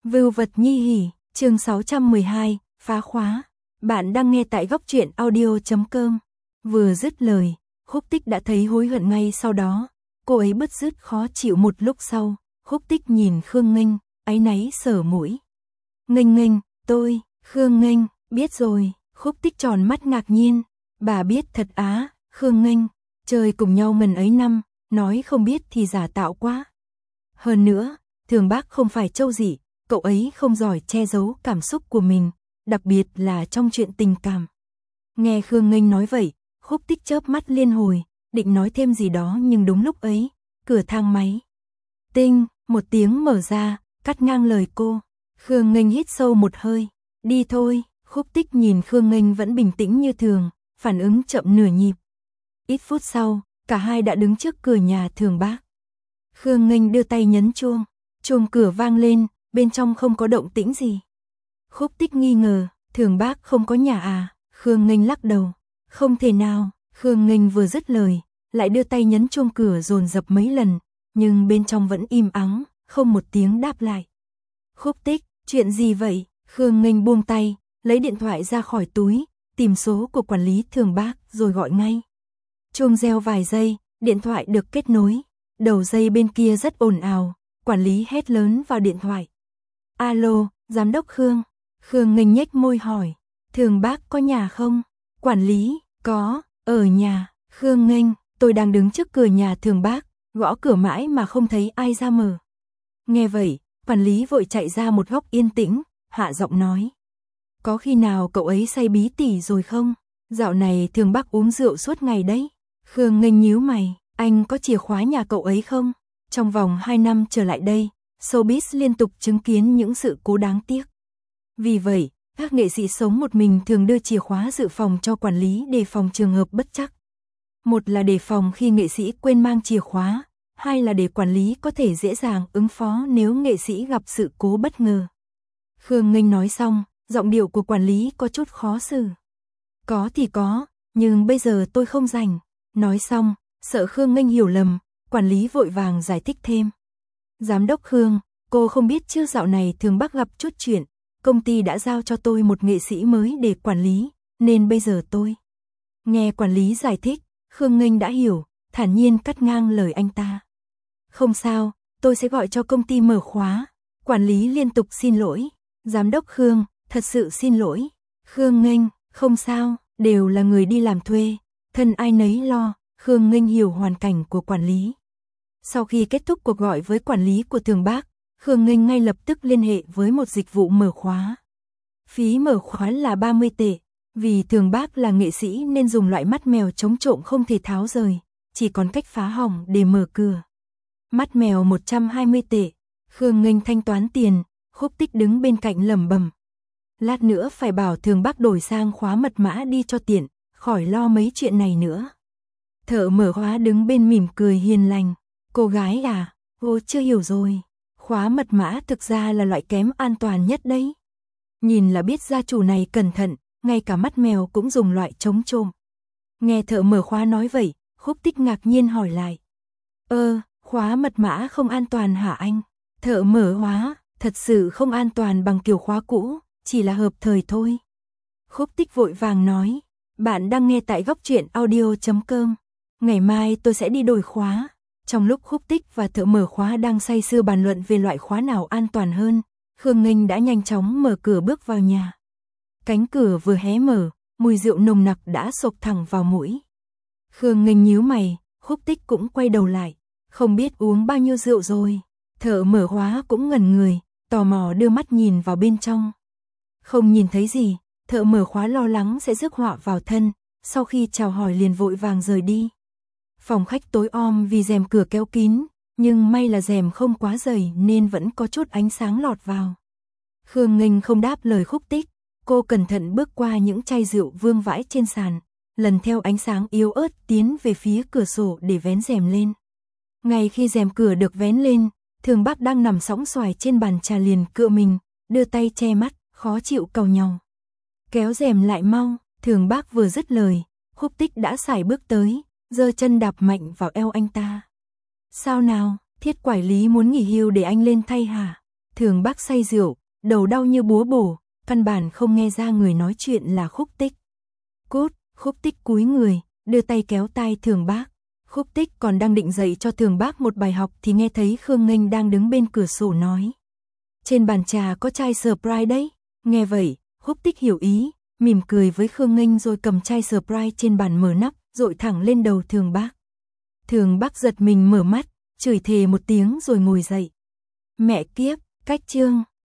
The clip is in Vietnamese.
Vưu vật nhi hỉ, chương 612, phá khóa. Bạn đang nghe tại góc truyện audio.com. Vừa dứt lời, Khúc Tích đã thấy hối hận ngay sau đó. Cô ấy bứt rứt khó chịu một lúc sau, Khúc Tích nhìn Khương Nghênh, áy náy sờ mũi. Nghênh, tôi, Khương Nghênh, biết rồi. Khúc Tích tròn mắt ngạc nhiên. Bà biết thật á, Khương Nghênh, chơi cùng nhau ngần ấy năm, nói không biết thì giả tạo quá. Hơn nữa, Thường Bác không phải trâu dị, cậu ấy không giỏi che giấu cảm xúc của mình, đặc biệt là trong chuyện tình cảm. Nghe Khương Nghênh nói vậy, Khúc Tích chớp mắt liên hồi, định nói thêm gì đó nhưng đúng lúc ấy, cửa thang máy. Tinh, một tiếng mở ra, cắt ngang lời cô. Khương Nghênh hít sâu một hơi, đi thôi. Khúc Tích nhìn Khương Nghênh vẫn bình tĩnh như thường, phản ứng chậm nửa nhịp. Ít phút sau, cả hai đã đứng trước cửa nhà Thường Bác. Khương Nghênh đưa tay nhấn chuông, chuông cửa vang lên, bên trong không có động tĩnh gì. Khúc Tích nghi ngờ, Thường Bác không có nhà à? Khương Nghênh lắc đầu, không thể nào. Khương Nghênh vừa dứt lời, lại đưa tay nhấn chuông cửa dồn dập mấy lần, nhưng bên trong vẫn im ắng, không một tiếng đáp lại. Khúc Tích, chuyện gì vậy? Khương Nghênh buông tay, lấy điện thoại ra khỏi túi, tìm số của quản lý Thường Bác rồi gọi ngay. Chuông reo vài giây, điện thoại được kết nối. Đầu dây bên kia rất ồn ào, quản lý hét lớn vào điện thoại. Alo, giám đốc Khương. Khương Nghênh nhếch môi hỏi, Thường Bác có nhà không? Quản lý, có, ở nhà. Khương Nghênh, tôi đang đứng trước cửa nhà Thường Bác, gõ cửa mãi mà không thấy ai ra mở. Nghe vậy, quản lý vội chạy ra một góc yên tĩnh, hạ giọng nói. Có khi nào cậu ấy say bí tỉ rồi không? Dạo này Thường Bác uống rượu suốt ngày đấy. Khương Nghênh nhíu mày, anh có chìa khóa nhà cậu ấy không? Trong vòng 2 năm trở lại đây, showbiz liên tục chứng kiến những sự cố đáng tiếc. Vì vậy, các nghệ sĩ sống một mình thường đưa chìa khóa dự phòng cho quản lý đề phòng trường hợp bất trắc. Một là đề phòng khi nghệ sĩ quên mang chìa khóa, hai là để quản lý có thể dễ dàng ứng phó nếu nghệ sĩ gặp sự cố bất ngờ. Khương Nghênh nói xong, giọng điệu của quản lý có chút khó xử. Có thì có, nhưng bây giờ tôi không rảnh. Nói xong, sợ Khương Nghênh hiểu lầm, quản lý vội vàng giải thích thêm. Giám đốc Khương, cô không biết chứ dạo này Thường Bác gặp chút chuyện, công ty đã giao cho tôi một nghệ sĩ mới để quản lý, nên bây giờ tôi. Nghe quản lý giải thích, Khương Nghênh đã hiểu, thản nhiên cắt ngang lời anh ta. Không sao, tôi sẽ gọi cho công ty mở khóa. Quản lý liên tục xin lỗi. Giám đốc Khương, thật sự xin lỗi. Khương Nghênh, không sao, đều là người đi làm thuê, thân ai nấy lo. Khương Nghênh hiểu hoàn cảnh của quản lý. Sau khi kết thúc cuộc gọi với quản lý của Thường Bác, Khương Nghênh ngay lập tức liên hệ với một dịch vụ mở khóa. Phí mở khóa là 30 tệ, vì Thường Bác là nghệ sĩ nên dùng loại mắt mèo chống trộm không thể tháo rời, chỉ còn cách phá hỏng để mở cửa. Mắt mèo 120 tệ, Khương Nghênh thanh toán tiền, Khúc Tích đứng bên cạnh lẩm bẩm. Lát nữa phải bảo Thường Bác đổi sang khóa mật mã đi cho tiện, khỏi lo mấy chuyện này nữa. Thợ mở khóa đứng bên mỉm cười hiền lành. Cô gái à, cô chưa hiểu rồi. Khóa mật mã thực ra là loại kém an toàn nhất đấy. Nhìn là biết gia chủ này cẩn thận, ngay cả mắt mèo cũng dùng loại chống trộm. Nghe thợ mở khóa nói vậy, Khúc Tích ngạc nhiên hỏi lại. Khóa mật mã không an toàn hả anh? Thợ mở khóa, thật sự không an toàn bằng kiểu khóa cũ, chỉ là hợp thời thôi. Khúc Tích vội vàng nói. Bạn đang nghe tại góc truyện audio.com. Ngày mai tôi sẽ đi đổi khóa. Trong lúc Khúc Tích và thợ mở khóa đang say sưa bàn luận về loại khóa nào an toàn hơn, Khương Nghênh đã nhanh chóng mở cửa bước vào nhà. Cánh cửa vừa hé mở, mùi rượu nồng nặc đã xộc thẳng vào mũi. Khương Nghênh nhíu mày, Khúc Tích cũng quay đầu lại, không biết uống bao nhiêu rượu rồi. Thợ mở khóa cũng ngẩn người, tò mò đưa mắt nhìn vào bên trong. Không nhìn thấy gì, thợ mở khóa lo lắng sẽ rước họa vào thân, sau khi chào hỏi liền vội vàng rời đi. Phòng khách tối om vì rèm cửa kéo kín, nhưng may là rèm không quá dày nên vẫn có chút ánh sáng lọt vào. Khương Nghênh không đáp lời Khúc Tích, cô cẩn thận bước qua những chai rượu vương vãi trên sàn, lần theo ánh sáng yếu ớt tiến về phía cửa sổ để vén rèm lên. Ngay khi rèm cửa được vén lên, Thường Bác đang nằm sõng xoài trên bàn trà liền cựa mình, đưa tay che mắt, khó chịu càu nhàu. Kéo rèm lại mau. Thường Bác vừa dứt lời, Khúc Tích đã sải bước tới, giơ chân đạp mạnh vào eo anh ta. Sao nào, Thiết quản lý muốn nghỉ hưu để anh lên thay hả? Thường Bác say rượu, đầu đau như búa bổ, căn bản không nghe ra người nói chuyện là Khúc Tích. Cút, Khúc Tích cúi người, đưa tay kéo tai Thường Bác. Khúc Tích còn đang định dạy cho Thường Bác một bài học thì nghe thấy Khương Nghênh đang đứng bên cửa sổ nói. Trên bàn trà có chai Sprite đấy. Nghe vậy, Khúc Tích hiểu ý, mỉm cười với Khương Nghênh rồi cầm chai Sprite trên bàn mở nắp, dội thẳng lên đầu Thường Bác. Thường Bác giật mình mở mắt, chửi thề một tiếng rồi ngồi dậy. Mẹ kiếp, cách chương.